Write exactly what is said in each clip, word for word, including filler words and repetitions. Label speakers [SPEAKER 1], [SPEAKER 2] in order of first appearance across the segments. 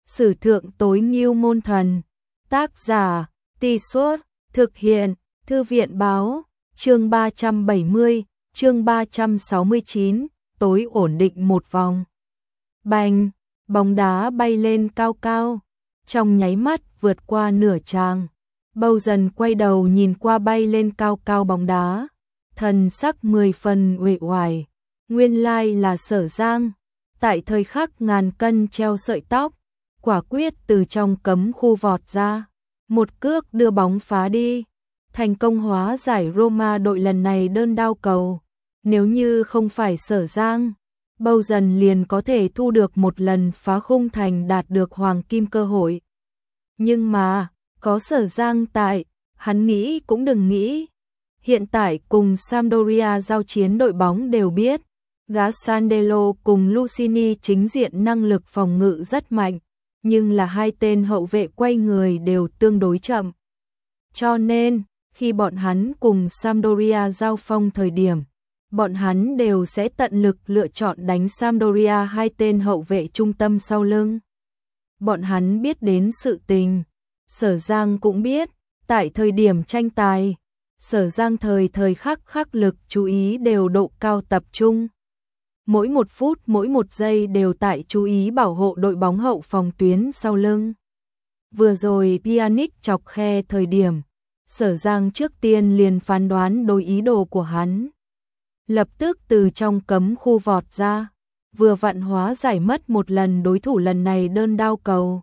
[SPEAKER 1] Sử thượng tối ngưu môn thần. Tác giả, Tì Suốt, thực hiện, Thư viện báo, chương ba trăm bảy mươi, chương ba trăm sáu mươi chín, tối ổn định một vòng. Bành, bóng đá bay lên cao cao, trong nháy mắt vượt qua nửa tràng. Bâu dần quay đầu nhìn qua bay lên cao cao bóng đá, thần sắc mười phần uể oải. Nguyên lai là Sở Giang, tại thời khắc ngàn cân treo sợi tóc, quả quyết từ trong cấm khu vọt ra, một cước đưa bóng phá đi, thành công hóa giải Roma đội lần này đơn đao cầu. Nếu như không phải Sở Giang, Bâu dần liền có thể thu được một lần phá khung thành đạt được hoàng kim cơ hội. Nhưng mà, có Sở Giang tại, hắn nghĩ cũng đừng nghĩ. Hiện tại cùng Sampdoria giao chiến đội bóng đều biết, gã Sandelo cùng Lucini chính diện năng lực phòng ngự rất mạnh, nhưng là hai tên hậu vệ quay người đều tương đối chậm. Cho nên, khi bọn hắn cùng Sampdoria giao phong thời điểm, bọn hắn đều sẽ tận lực lựa chọn đánh Sampdoria hai tên hậu vệ trung tâm sau lưng. Bọn hắn biết đến sự tình, Sở Giang cũng biết, tại thời điểm tranh tài, Sở Giang thời thời khắc khắc lực chú ý đều độ cao tập trung. Mỗi một phút mỗi một giây đều tại chú ý bảo hộ đội bóng hậu phòng tuyến sau lưng. Vừa rồi Pjanic chọc khe thời điểm, Sở Giang trước tiên liền phán đoán đối ý đồ của hắn. Lập tức từ trong cấm khu vọt ra, vừa vặn hóa giải mất một lần đối thủ lần này đơn đao cầu.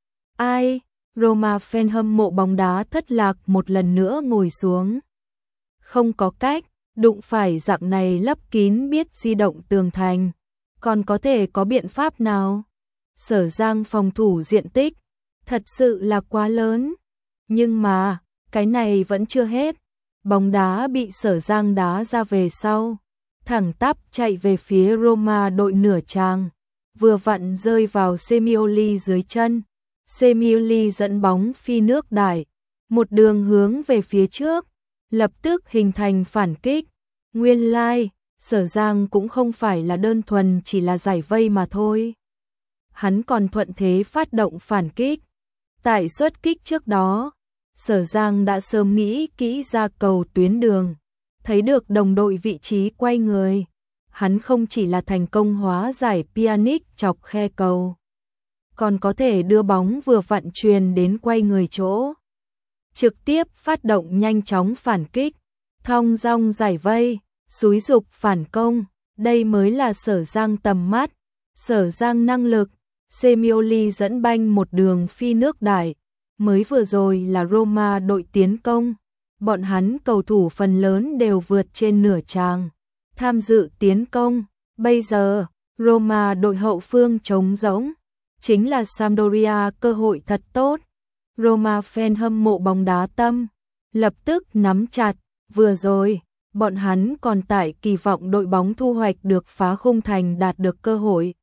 [SPEAKER 1] Ai? Roma fan hâm mộ bóng đá thất lạc một lần nữa ngồi xuống. Không có cách, đụng phải dạng này lấp kín biết di động tường thành, còn có thể có biện pháp nào? Sở Giang phòng thủ diện tích, thật sự là quá lớn. Nhưng mà, cái này vẫn chưa hết. Bóng đá bị Sở Giang đá ra về sau, thẳng tắp chạy về phía Roma đội nửa tràng, vừa vặn rơi vào Semioli dưới chân. Semioli dẫn bóng phi nước đại, một đường hướng về phía trước, lập tức hình thành phản kích. Nguyên lai, like, Sở Giang cũng không phải là đơn thuần chỉ là giải vây mà thôi. Hắn còn thuận thế phát động phản kích. Tại xuất kích trước đó, Sở Giang đã sớm nghĩ kỹ ra cầu tuyến đường, thấy được đồng đội vị trí quay người. Hắn không chỉ là thành công hóa giải Pjanic chọc khe cầu, còn có thể đưa bóng vừa vặn truyền đến quay người chỗ. Trực tiếp phát động nhanh chóng phản kích, thong dong giải vây, xúi dục phản công, đây mới là Sở Giang tầm mắt, Sở Giang năng lực. Semioli dẫn banh một đường phi nước đại, mới vừa rồi là Roma đội tiến công, bọn hắn cầu thủ phần lớn đều vượt trên nửa tràng, tham dự tiến công. Bây giờ, Roma đội hậu phương trống rỗng, chính là Sampdoria cơ hội thật tốt. Roma fan hâm mộ bóng đá tâm, lập tức nắm chặt, vừa rồi, bọn hắn còn tại kỳ vọng đội bóng thu hoạch được phá khung thành đạt được cơ hội.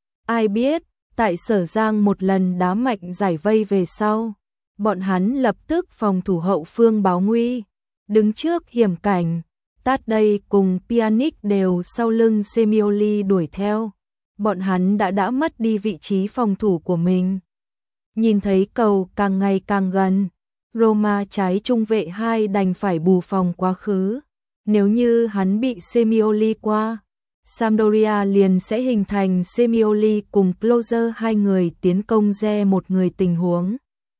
[SPEAKER 1] Ai biết, tại Sở Giang một lần đá mạnh giải vây về sau, bọn hắn lập tức phòng thủ hậu phương báo nguy, đứng trước hiểm cảnh. Tadei cùng Pjanic đều sau lưng Semioli đuổi theo, bọn hắn đã đã mất đi vị trí phòng thủ của mình. Nhìn thấy cầu càng ngày càng gần, Roma trái trung vệ hai đành phải bù phòng quá khứ. Nếu như hắn bị Semioli qua, Sampdoria liền sẽ hình thành Semioli cùng Klose hai người tiến công re một người tình huống.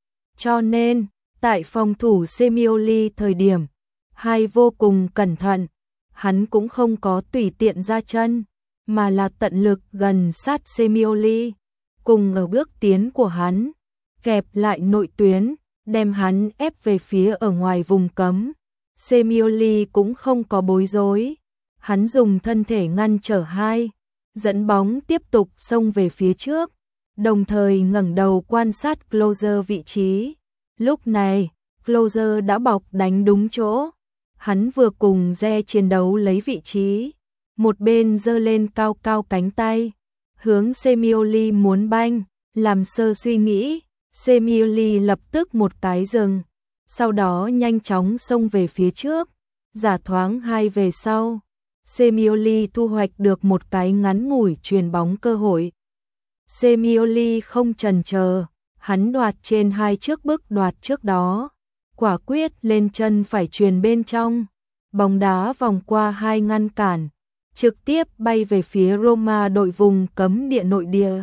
[SPEAKER 1] Cho nên, tại phòng thủ Semioli thời điểm, hai vô cùng cẩn thận, hắn cũng không có tùy tiện ra chân, mà là tận lực gần sát Semioli, cùng ở bước tiến của hắn, kẹp lại nội tuyến, đem hắn ép về phía ở ngoài vùng cấm. Semioli cũng không có bối rối, hắn dùng thân thể ngăn trở hai, dẫn bóng tiếp tục xông về phía trước, đồng thời ngẩng đầu quan sát Klose vị trí. Lúc này, Klose đã bọc đánh đúng chỗ, hắn vừa cùng re chiến đấu lấy vị trí, một bên giơ lên cao cao cánh tay, hướng Semioli muốn banh, làm sơ suy nghĩ, Semioli lập tức một cái dừng, sau đó nhanh chóng xông về phía trước, giả thoáng hai về sau. Semioli thu hoạch được một cái ngắn ngủi chuyền bóng cơ hội. Semioli không chần chờ, hắn đoạt trên hai chiếc bước đoạt trước đó, quả quyết lên chân phải chuyền bên trong, bóng đá vòng qua hai ngăn cản, trực tiếp bay về phía Roma đội vùng cấm địa nội địa.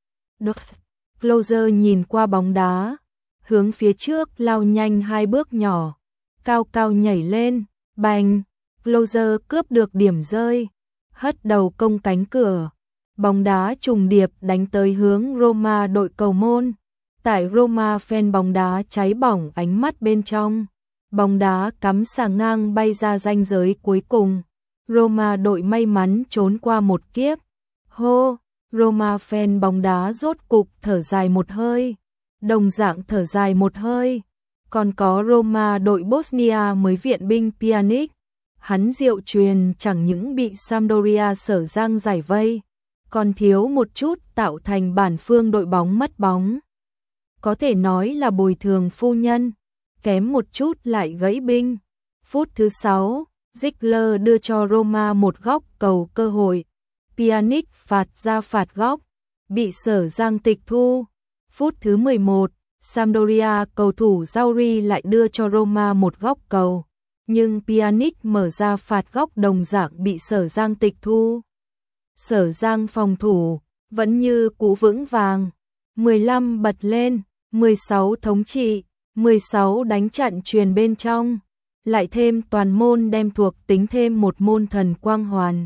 [SPEAKER 1] Closer nhìn qua bóng đá, hướng phía trước lao nhanh hai bước nhỏ, cao cao nhảy lên, bành, Closer cướp được điểm rơi, hất đầu công cánh cửa, bóng đá trùng điệp đánh tới hướng Roma đội cầu môn. Tại Roma fan bóng đá cháy bỏng ánh mắt bên trong, bóng đá cắm xà ngang bay ra ranh giới cuối cùng. Roma đội may mắn trốn qua một kiếp. Hô, Roma fan bóng đá rốt cục thở dài một hơi, đồng dạng thở dài một hơi. Còn có Roma đội Bosnia mới viện binh Pjanic, hắn diệu truyền chẳng những bị Sampdoria sở giang giải vây, còn thiếu một chút tạo thành bản phương đội bóng mất bóng. Có thể nói là bồi thường phu nhân, kém một chút lại gãy binh. Phút thứ sáu, Ziegler đưa cho Roma một góc cầu cơ hội. Pjanic phạt ra phạt góc, bị sở giang tịch thu. Phút thứ mười một, Sampdoria cầu thủ Zauri lại đưa cho Roma một góc cầu, nhưng Pjanic mở ra phạt góc đồng dạng bị sở giang tịch thu. Sở giang phòng thủ, vẫn như cũ vững vàng. mười lăm bật lên, mười sáu thống trị, mười sáu đánh chặn truyền bên trong, lại thêm toàn môn đem thuộc tính thêm một môn thần quang hoàn.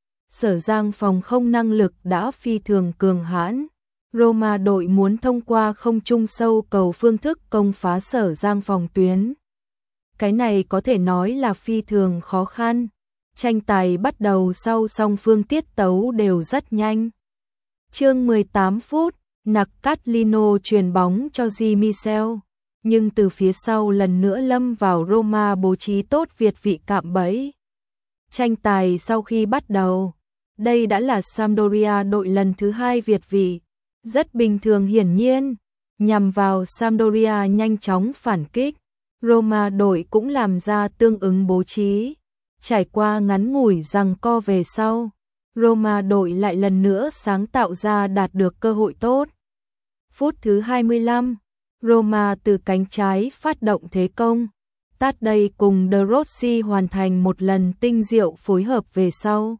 [SPEAKER 1] Sở giang phòng không năng lực đã phi thường cường hãn. Roma đội muốn thông qua không trung sâu cầu phương thức công phá sở giang phòng tuyến. Cái này có thể nói là phi thường khó khăn. Tranh tài bắt đầu sau song phương tiết tấu đều rất nhanh. Chương mười tám phút, Naccatlino truyền bóng cho Di Michel, nhưng từ phía sau lần nữa lâm vào Roma bố trí tốt việt vị cạm bẫy. Tranh tài sau khi bắt đầu, đây đã là Sampdoria đội lần thứ hai việt vị, rất bình thường hiển nhiên, nhằm vào Sampdoria nhanh chóng phản kích. Roma đội cũng làm ra tương ứng bố trí. Trải qua ngắn ngủi giằng co về sau, Roma đội lại lần nữa sáng tạo ra đạt được cơ hội tốt. Phút thứ hai mươi lăm, Roma từ cánh trái phát động thế công. Tadei cùng De Rossi hoàn thành một lần tinh diệu phối hợp về sau.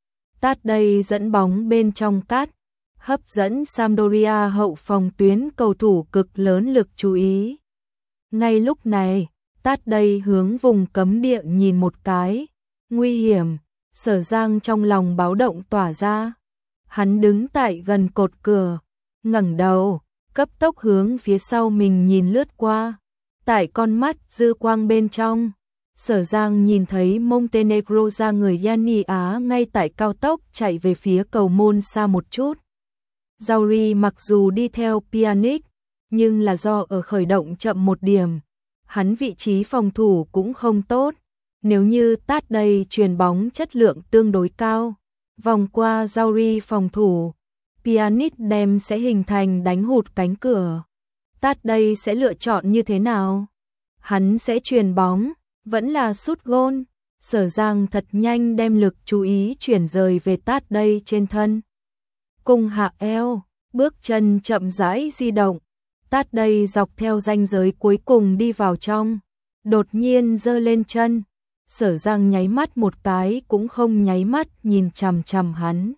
[SPEAKER 1] Tadei dẫn bóng bên trong cắt, hấp dẫn Sampdoria hậu phòng tuyến cầu thủ cực lớn lực chú ý. Ngay lúc này, Tadei hướng vùng cấm địa nhìn một cái, nguy hiểm, sở giang trong lòng báo động tỏa ra. Hắn đứng tại gần cột cửa, ngẩng đầu, cấp tốc hướng phía sau mình nhìn lướt qua. Tại con mắt dư quang bên trong, sở giang nhìn thấy Montenegro ra người Yanni Á ngay tại cao tốc chạy về phía cầu môn xa một chút. Zauri mặc dù đi theo Pjanic, nhưng là do ở khởi động chậm một điểm, hắn vị trí phòng thủ cũng không tốt. Nếu như Tadei truyền bóng chất lượng tương đối cao, vòng qua Zauri phòng thủ, Pjanic đem sẽ hình thành đánh hụt cánh cửa. Tadei sẽ lựa chọn như thế nào? Hắn sẽ truyền bóng, vẫn là sút gôn. Sở giang thật nhanh đem lực chú ý chuyển rời về Tadei trên thân. Cùng hạ eo, bước chân chậm rãi di động. Tadei dọc theo ranh giới cuối cùng đi vào trong, đột nhiên giơ lên chân. Sở giang nháy mắt một cái cũng không nháy mắt nhìn chằm chằm hắn.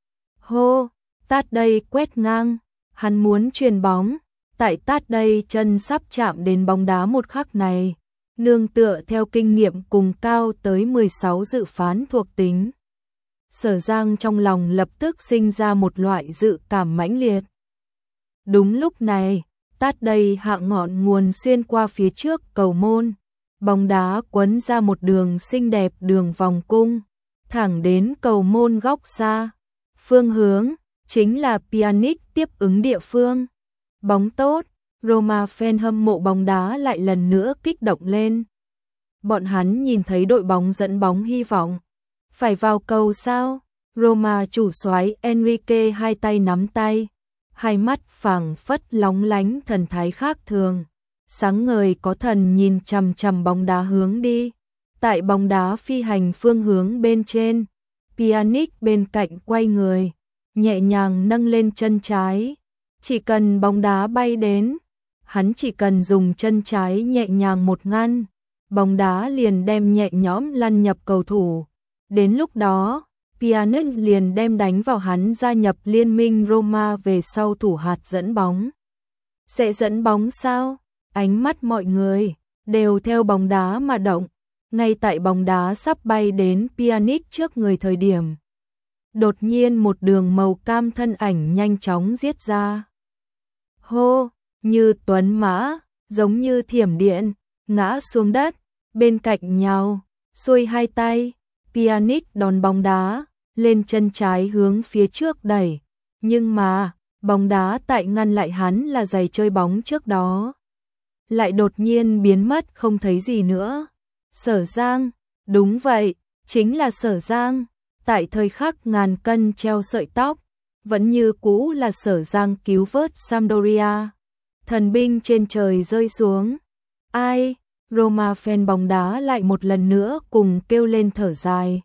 [SPEAKER 1] Hô, Tadei quét ngang, hắn muốn truyền bóng. Tại Tadei chân sắp chạm đến bóng đá một khắc này, nương tựa theo kinh nghiệm cùng cao tới mười sáu dự phán thuộc tính. Sở giang trong lòng lập tức sinh ra một loại dự cảm mãnh liệt. Đúng lúc này, Tadei hạ ngọn nguồn xuyên qua phía trước cầu môn, bóng đá quấn ra một đường xinh đẹp đường vòng cung, thẳng đến cầu môn góc xa. Phương hướng chính là Pjanic tiếp ứng địa phương. Bóng tốt, Roma fan hâm mộ bóng đá lại lần nữa kích động lên. Bọn hắn nhìn thấy đội bóng dẫn bóng hy vọng. Phải vào cầu sao? Roma chủ soái Enrique hai tay nắm tay, hai mắt phảng phất lóng lánh thần thái khác thường. Sáng ngời có thần nhìn chằm chằm bóng đá hướng đi. Tại bóng đá phi hành phương hướng bên trên, Pjanic bên cạnh quay người, nhẹ nhàng nâng lên chân trái. Chỉ cần bóng đá bay đến, hắn chỉ cần dùng chân trái nhẹ nhàng một ngăn, bóng đá liền đem nhẹ nhõm lăn nhập cầu thủ. Đến lúc đó, Pjanic liền đem đánh vào hắn gia nhập liên minh Roma về sau thủ hạt dẫn bóng. Sẽ dẫn bóng sao? Ánh mắt mọi người đều theo bóng đá mà động. Ngay tại bóng đá sắp bay đến Pjanic trước người thời điểm, đột nhiên một đường màu cam thân ảnh nhanh chóng giết ra. Hô, như tuấn mã, giống như thiểm điện, ngã xuống đất, bên cạnh nhau, xuôi hai tay, Pjanic đón bóng đá, lên chân trái hướng phía trước đẩy, nhưng mà, bóng đá tại ngăn lại hắn là giày chơi bóng trước đó. Lại đột nhiên biến mất không thấy gì nữa. Sở Giang, đúng vậy, chính là Sở Giang, tại thời khắc ngàn cân treo sợi tóc, vẫn như cũ là Sở Giang cứu vớt Sampdoria. Thần binh trên trời rơi xuống. Ai, Roma fan bóng đá lại một lần nữa cùng kêu lên thở dài.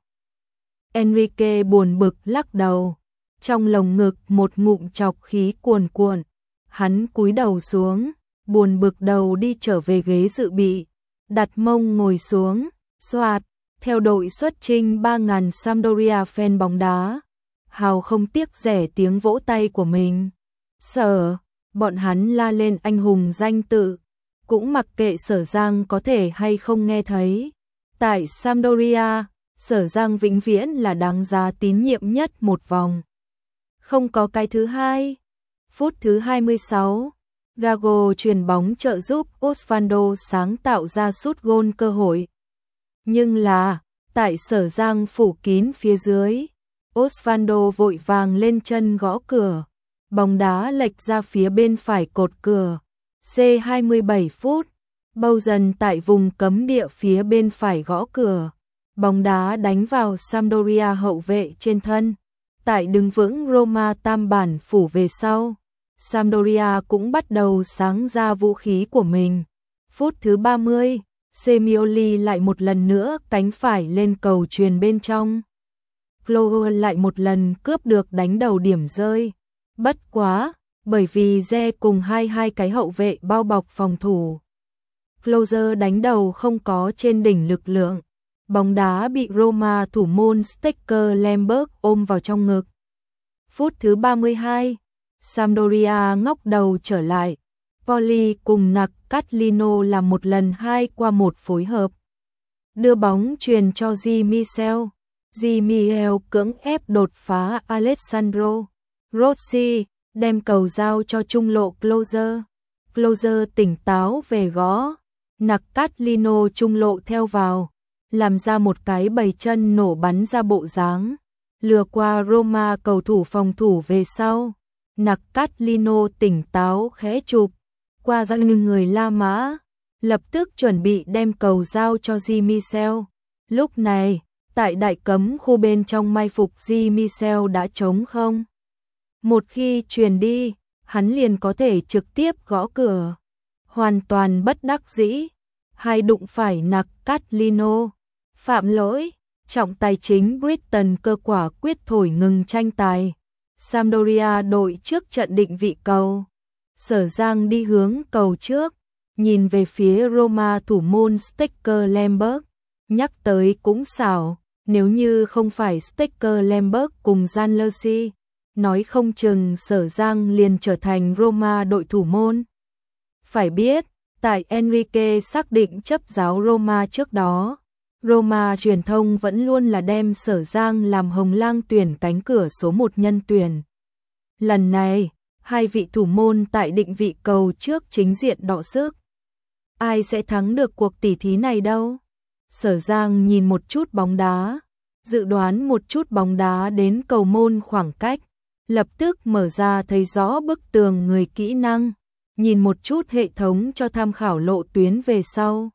[SPEAKER 1] Enrique buồn bực lắc đầu, trong lồng ngực một ngụm chọc khí cuồn cuộn, hắn cúi đầu xuống, buồn bực đầu đi trở về ghế dự bị, đặt mông ngồi xuống, xoạt, theo đội xuất chinh ba nghìn Sampdoria fan bóng đá, hào không tiếc rẻ tiếng vỗ tay của mình. Sở, bọn hắn la lên anh hùng danh tự, cũng mặc kệ Sở Giang có thể hay không nghe thấy. Tại Sampdoria, Sở Giang vĩnh viễn là đáng giá tín nhiệm nhất một vòng. Không có cái thứ hai. Phút thứ hai mươi sáu, Gago chuyền bóng trợ giúp Osvaldo sáng tạo ra sút gôn cơ hội. Nhưng là, tại Sở Giang phủ kín phía dưới, Osvaldo vội vàng lên chân gõ cửa, bóng đá lệch ra phía bên phải cột cửa. C hai mươi bảy phút, Bâu dần tại vùng cấm địa phía bên phải gõ cửa, bóng đá đánh vào Sampdoria hậu vệ trên thân. Tại đứng vững Roma tam bản phủ về sau, Sampdoria cũng bắt đầu sáng ra vũ khí của mình. Phút thứ ba mươi, Semioli lại một lần nữa cánh phải lên cầu chuyền bên trong. Flower lại một lần cướp được đánh đầu điểm rơi. Bất quá, bởi vì Ze cùng hai hai cái hậu vệ bao bọc phòng thủ. Closer đánh đầu không có trên đỉnh lực lượng. Bóng đá bị Roma thủ môn Stecker Lemberg ôm vào trong ngực. Phút thứ ba mươi hai, Sampdoria ngóc đầu trở lại. Poli cùng Nặc Catlino làm một lần hai qua một phối hợp. Đưa bóng truyền cho Di Michel. Di Michel cưỡng ép đột phá Alessandro Rossi, đem cầu giao cho trung lộ Closer. Closer tỉnh táo về gõ. Nặc Catlino trung lộ theo vào, làm ra một cái bầy chân nổ bắn ra bộ dáng, lừa qua Roma cầu thủ phòng thủ về sau. Nặc Catlino tỉnh táo khẽ chụp qua ra người La Mã, lập tức chuẩn bị đem cầu giao cho Di Michel. Lúc này, tại đại cấm khu bên trong mai phục Di Michel đã trống không. Một khi truyền đi, hắn liền có thể trực tiếp gõ cửa. Hoàn toàn bất đắc dĩ, hai đụng phải Nặc Catlino. Phạm lỗi, trọng tài chính Brighton cơ quả quyết thổi ngừng tranh tài. Sampdoria đội trước trận định vị cầu. Sở Giang đi hướng cầu trước, nhìn về phía Roma thủ môn Stecker Lemberg. Nhắc tới cũng xảo, nếu như không phải Stecker Lemberg cùng Janlersi, nói không chừng Sở Giang liền trở thành Roma đội thủ môn. Phải biết, tại Enrique xác định chấp giáo Roma trước đó, Roma truyền thông vẫn luôn là đem Sở Giang làm hồng lang tuyển cánh cửa số một nhân tuyển. Lần này, hai vị thủ môn tại định vị cầu trước chính diện đọ sức. Ai sẽ thắng được cuộc tỉ thí này đâu? Sở Giang nhìn một chút bóng đá, dự đoán một chút bóng đá đến cầu môn khoảng cách, lập tức mở ra thấy rõ bức tường người kỹ năng, nhìn một chút hệ thống cho tham khảo lộ tuyến về sau.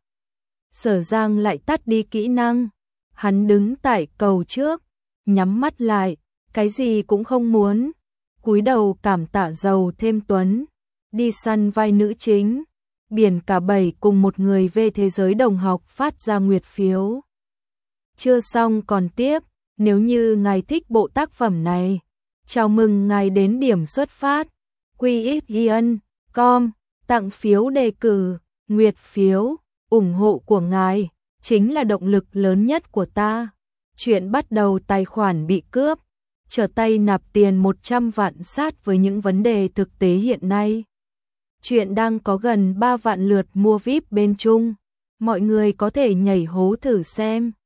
[SPEAKER 1] Sở Giang lại tắt đi kỹ năng, hắn đứng tại cầu trước, nhắm mắt lại, cái gì cũng không muốn, cúi đầu cảm tạ giàu thêm tuấn, đi săn vai nữ chính, biển cả bảy cùng một người về thế giới đồng học phát ra nguyệt phiếu. Chưa xong còn tiếp, nếu như ngài thích bộ tác phẩm này, Chào mừng ngài đến điểm xuất phát. quy ích yên chấm com tặng phiếu đề cử, nguyệt phiếu, ủng hộ của ngài chính là động lực lớn nhất của ta. Chuyện bắt đầu tài khoản bị cướp, trở tay nạp tiền một trăm vạn sát với những vấn đề thực tế hiện nay. Chuyện đang có gần ba vạn lượt mua vi ai pi bên Trung. Mọi người có thể nhảy hố thử xem.